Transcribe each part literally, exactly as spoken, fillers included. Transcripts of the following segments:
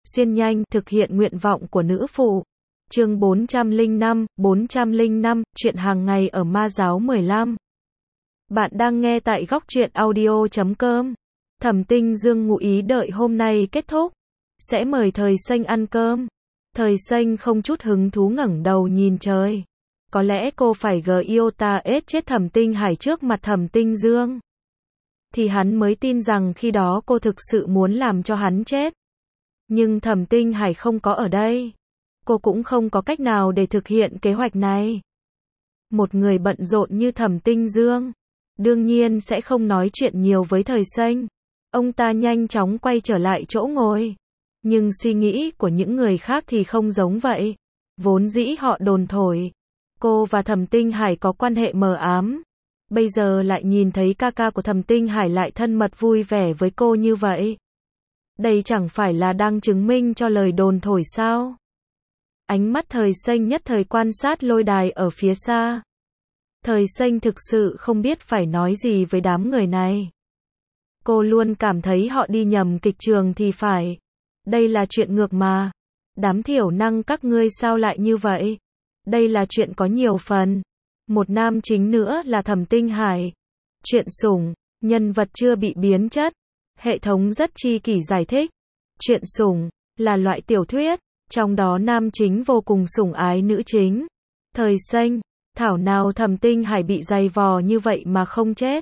xuyên nhanh, thực hiện nguyện vọng của nữ phụ. Chương bốn trăm lẻ năm, bốn trăm lẻ năm, chuyện hàng ngày ở Ma Giáo mười lăm. Bạn đang nghe tại góc truyện audio chấm com. Thẩm Tinh Dương ngụ ý đợi hôm nay kết thúc, sẽ mời Thời Xanh ăn cơm. Thời Xanh không chút hứng thú ngẩng đầu nhìn trời. Có lẽ cô phải gờ yêu ta ết chết Thẩm Tinh Hải trước mặt Thẩm Tinh Dương. Thì hắn mới tin rằng khi đó cô thực sự muốn làm cho hắn chết. Nhưng Thẩm Tinh Hải không có ở đây. Cô cũng không có cách nào để thực hiện kế hoạch này. Một người bận rộn như Thẩm Tinh Dương, đương nhiên sẽ không nói chuyện nhiều với Thời Xanh. Ông ta nhanh chóng quay trở lại chỗ ngồi. Nhưng suy nghĩ của những người khác thì không giống vậy. Vốn dĩ họ đồn thổi cô và Thẩm Tinh Hải có quan hệ mờ ám. Bây giờ lại nhìn thấy ca ca của Thẩm Tinh Hải lại thân mật vui vẻ với cô như vậy. Đây chẳng phải là đang chứng minh cho lời đồn thổi sao? Ánh mắt Thời Xanh nhất thời quan sát lôi đài ở phía xa. Thời Xanh thực sự không biết phải nói gì với đám người này. Cô luôn cảm thấy họ đi nhầm kịch trường thì phải. Đây là chuyện ngược mà. Đám thiểu năng các ngươi sao lại như vậy? Đây là chuyện có nhiều phần. Một nam chính nữa là Thẩm Tinh Hải. Chuyện sủng, nhân vật chưa bị biến chất. Hệ thống rất chi kỷ giải thích. Chuyện sủng là loại tiểu thuyết, trong đó nam chính vô cùng sủng ái nữ chính. Thời Xanh, thảo nào Thẩm Tinh Hải bị dày vò như vậy mà không chết.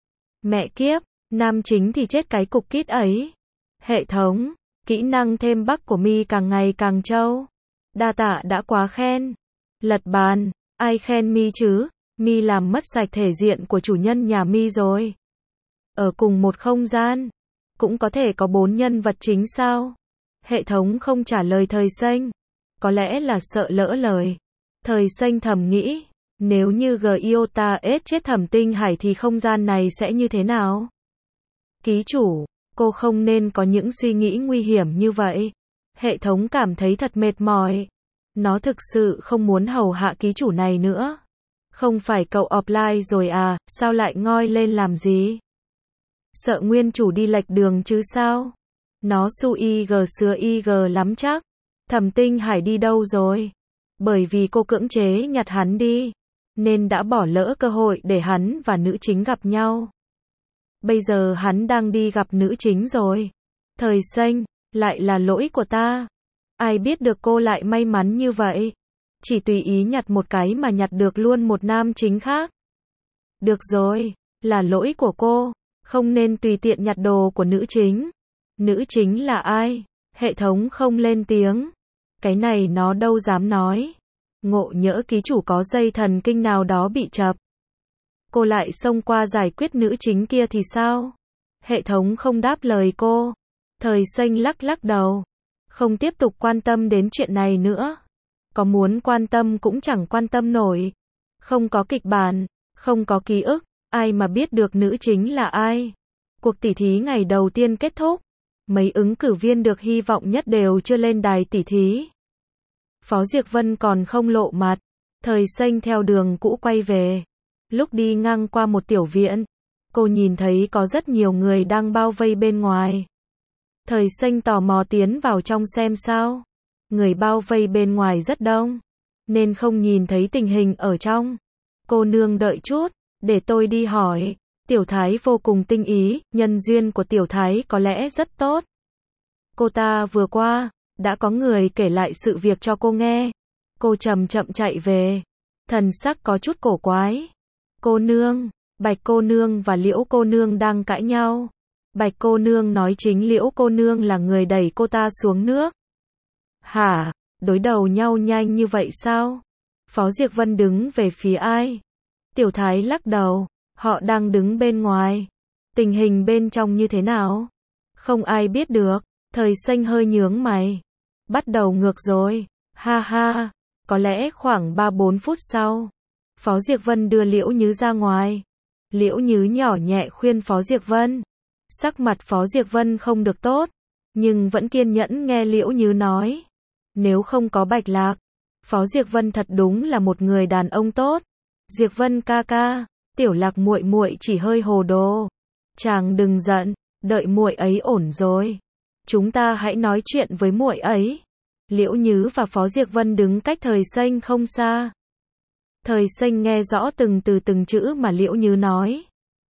Mẹ kiếp, nam chính thì chết cái cục kít ấy. Hệ thống, kỹ năng thêm bắc của mi càng ngày càng trâu. Đa tạ đã quá khen. Lật bàn, ai khen mi chứ? Mi làm mất sạch thể diện của chủ nhân nhà mi rồi. Ở cùng một không gian, cũng có thể có bốn nhân vật chính sao? Hệ thống không trả lời Thời Xanh. Có lẽ là sợ lỡ lời. Thời Xanh thầm nghĩ, nếu như Giota ết chết Thẩm Tinh Hải thì không gian này sẽ như thế nào? Ký chủ, cô không nên có những suy nghĩ nguy hiểm như vậy. Hệ thống cảm thấy thật mệt mỏi. Nó thực sự không muốn hầu hạ ký chủ này nữa. Không phải cậu offline rồi à, sao lại ngoi lên làm gì? Sợ nguyên chủ đi lệch đường chứ sao? Nó su ig sứa ig lắm chắc. Thẩm Tinh Hải đi đâu rồi? Bởi vì cô cưỡng chế nhặt hắn đi, nên đã bỏ lỡ cơ hội để hắn và nữ chính gặp nhau. Bây giờ hắn đang đi gặp nữ chính rồi. Thời Xanh, lại là lỗi của ta. Ai biết được cô lại may mắn như vậy. Chỉ tùy ý nhặt một cái mà nhặt được luôn một nam chính khác. Được rồi, là lỗi của cô. Không nên tùy tiện nhặt đồ của nữ chính. Nữ chính là ai? Hệ thống không lên tiếng. Cái này nó đâu dám nói. Ngộ nhỡ ký chủ có dây thần kinh nào đó bị chập. Cô lại xông qua giải quyết nữ chính kia thì sao? Hệ thống không đáp lời cô. Thời Xanh lắc lắc đầu. Không tiếp tục quan tâm đến chuyện này nữa. Có muốn quan tâm cũng chẳng quan tâm nổi. Không có kịch bản, không có ký ức, ai mà biết được nữ chính là ai. Cuộc tỉ thí ngày đầu tiên kết thúc. Mấy ứng cử viên được hy vọng nhất đều chưa lên đài tỉ thí. Phó Diệc Vân còn không lộ mặt. Thời Xanh theo đường cũ quay về. Lúc đi ngang qua một tiểu viện, cô nhìn thấy có rất nhiều người đang bao vây bên ngoài. Thời Xanh tò mò tiến vào trong xem sao. Người bao vây bên ngoài rất đông, nên không nhìn thấy tình hình ở trong. Cô nương đợi chút, để tôi đi hỏi. Tiểu Thái vô cùng tinh ý, nhân duyên của Tiểu Thái có lẽ rất tốt. Cô ta vừa qua, đã có người kể lại sự việc cho cô nghe. Cô chậm chậm chạy về. Thần sắc có chút cổ quái. Cô nương, Bạch cô nương và Liễu cô nương đang cãi nhau. Bạch cô nương nói chính Liễu cô nương là người đẩy cô ta xuống nước. Hả? Đối đầu nhau nhanh như vậy sao? Phó Diệc Vân đứng về phía ai? Tiểu Thái lắc đầu. Họ đang đứng bên ngoài. Tình hình bên trong như thế nào? Không ai biết được. Thời Xanh hơi nhướng mày. Bắt đầu ngược rồi. Ha ha. Có lẽ khoảng ba bốn phút sau. Phó Diệc Vân đưa Liễu Nhứ ra ngoài. Liễu Nhứ nhỏ nhẹ khuyên Phó Diệc Vân. Sắc mặt Phó Diệc Vân không được tốt, nhưng vẫn kiên nhẫn nghe Liễu Nhứ nói. Nếu không có Bạch Lạc, Phó Diệc Vân thật đúng là một người đàn ông tốt. Diệc Vân ca ca, Tiểu Lạc muội muội chỉ hơi hồ đồ. Chàng đừng giận, đợi muội ấy ổn rồi. chúng ta hãy nói chuyện với muội ấy. Liễu Nhứ và Phó Diệc Vân đứng cách Thời Xanh không xa. Thời Xanh nghe rõ từng từ từng chữ mà Liễu Nhứ nói.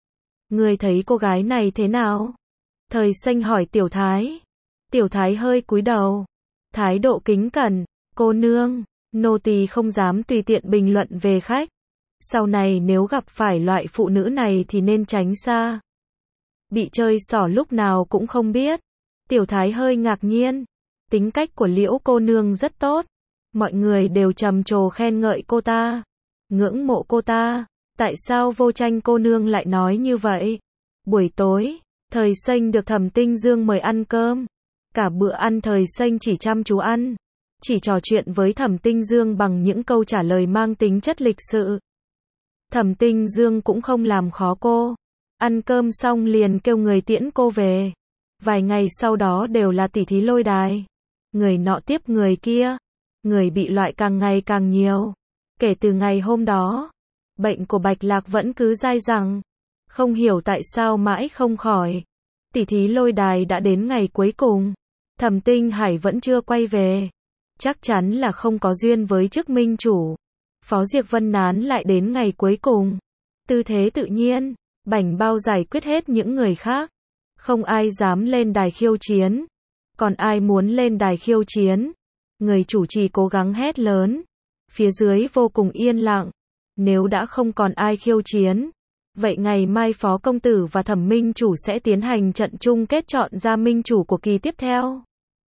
Người thấy cô gái này thế nào? Thời Xanh hỏi Tiểu Thái. Tiểu Thái hơi cúi đầu. Thái độ kính cẩn. Cô nương, nô tỳ không dám tùy tiện bình luận về khách. Sau này nếu gặp phải loại phụ nữ này thì nên tránh xa. Bị chơi xỏ lúc nào cũng không biết. Tiểu Thái hơi ngạc nhiên. Tính cách của Liễu cô nương rất tốt. Mọi người đều trầm trồ khen ngợi cô ta. Ngưỡng mộ cô ta. Tại sao Vô Tranh cô nương lại nói như vậy? Buổi tối, Thời Xanh được Thẩm Tinh Dương mời ăn cơm. Cả bữa ăn Thời Xanh chỉ chăm chú ăn. Chỉ trò chuyện với Thẩm Tinh Dương bằng những câu trả lời mang tính chất lịch sự. Thẩm Tinh Dương cũng không làm khó cô. Ăn cơm xong liền kêu người tiễn cô về. Vài ngày sau đó đều là tỉ thí lôi đài. Người nọ tiếp người kia. Người bị loại càng ngày càng nhiều. Kể từ ngày hôm đó, bệnh của Bạch Lạc vẫn cứ dai dẳng. Không hiểu tại sao mãi không khỏi. Tỉ thí lôi đài đã đến ngày cuối cùng. Thẩm Tinh Hải vẫn chưa quay về. Chắc chắn là không có duyên với chức minh chủ. Phó Diệc Vân nán lại đến ngày cuối cùng. Tư thế tự nhiên, bảnh bao giải quyết hết những người khác. Không ai dám lên đài khiêu chiến. Còn ai muốn lên đài khiêu chiến? Người chủ trì cố gắng hét lớn. Phía dưới vô cùng yên lặng. Nếu đã không còn ai khiêu chiến, vậy ngày mai Phó Công Tử và Thẩm Minh Chủ sẽ tiến hành trận chung kết chọn ra minh chủ của kỳ tiếp theo.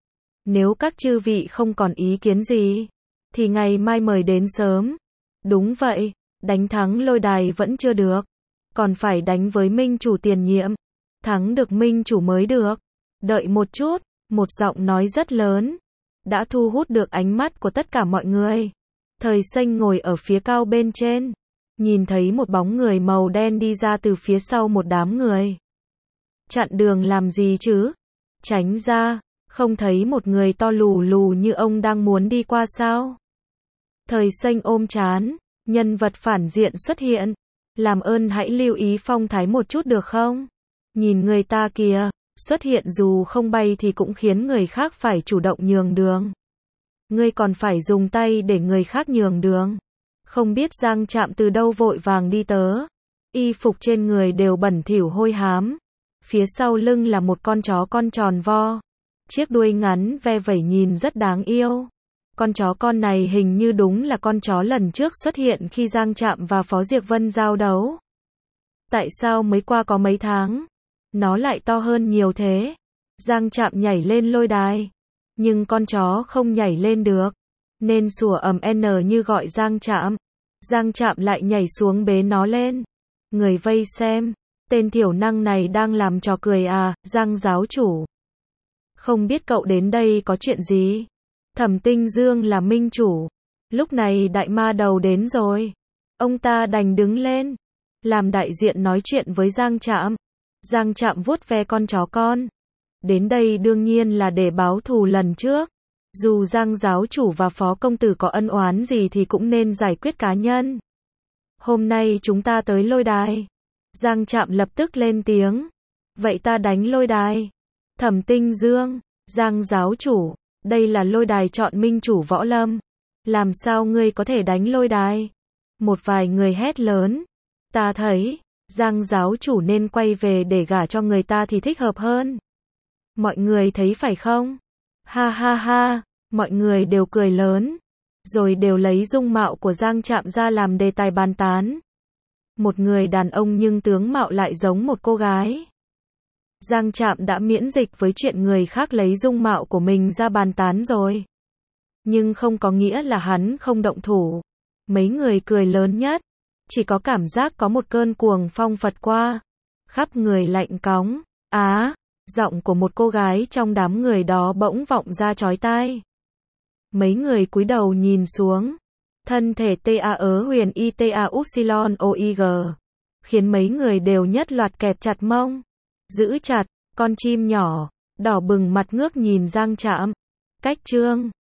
Nếu các chư vị không còn ý kiến gì, thì ngày mai mời đến sớm. Đúng vậy, đánh thắng lôi đài vẫn chưa được. Còn phải đánh với minh chủ tiền nhiệm. Thắng được minh chủ mới được. Đợi một chút, một giọng nói rất lớn. Đã thu hút được ánh mắt của tất cả mọi người. Thời Xanh ngồi ở phía cao bên trên. Nhìn thấy một bóng người màu đen đi ra từ phía sau một đám người. Chặn đường làm gì chứ? Tránh ra, không thấy một người to lù lù như ông đang muốn đi qua sao? Thời Xanh ôm trán, nhân vật phản diện xuất hiện. Làm ơn hãy lưu ý phong thái một chút được không? Nhìn người ta kìa, xuất hiện dù không bay thì cũng khiến người khác phải chủ động nhường đường. Ngươi còn phải dùng tay để người khác nhường đường. Không biết Giang Trạm từ đâu vội vàng đi tớ. Y phục trên người đều bẩn thỉu hôi hám. Phía sau lưng là một con chó con tròn vo. Chiếc đuôi ngắn ve vẩy nhìn rất đáng yêu. Con chó con này hình như đúng là con chó lần trước xuất hiện khi Giang Trạm và Phó Diệc Vân giao đấu. Tại sao mới qua có mấy tháng, nó lại to hơn nhiều thế? Giang Trạm nhảy lên lôi đài. Nhưng con chó không nhảy lên được. Nên sủa ầm n như gọi Giang Trạm. Giang Trạm lại nhảy xuống bế nó lên. Người vây xem. Tên thiểu năng này đang làm trò cười à, Giang giáo chủ. Không biết cậu đến đây có chuyện gì? Thẩm Tinh Dương là minh chủ. Lúc này đại ma đầu đến rồi. Ông ta đành đứng lên. Làm đại diện nói chuyện với Giang Trạm. Giang Trạm vuốt ve con chó con. Đến đây đương nhiên là để báo thù lần trước. Dù Giang giáo chủ và Phó Công Tử có ân oán gì thì cũng nên giải quyết cá nhân. Hôm nay chúng ta tới lôi đài. Giang Trạm lập tức lên tiếng. Vậy ta đánh lôi đài. Thẩm Tinh Dương, Giang giáo chủ, đây là lôi đài chọn minh chủ võ lâm. Làm sao ngươi có thể đánh lôi đài? Một vài người hét lớn. Ta thấy, Giang giáo chủ nên quay về để gả cho người ta thì thích hợp hơn. Mọi người thấy phải không? Ha ha ha, mọi người đều cười lớn. Rồi đều lấy dung mạo của Giang Trạm ra làm đề tài bàn tán. Một người đàn ông nhưng tướng mạo lại giống một cô gái. Giang Trạm đã miễn dịch với chuyện người khác lấy dung mạo của mình ra bàn tán rồi. Nhưng không có nghĩa là hắn không động thủ. Mấy người cười lớn nhất. Chỉ có cảm giác có một cơn cuồng phong phật qua. Khắp người lạnh cóng. Á, giọng của một cô gái trong đám người đó bỗng vọng ra chói tai. Mấy người cúi đầu nhìn xuống. Thân thể ta ớ huyền i ta upsilon oig. Khiến mấy người đều nhất loạt kẹp chặt mông. Giữ chặt, con chim nhỏ, đỏ bừng mặt ngước nhìn Giang Trạm. Cách trương,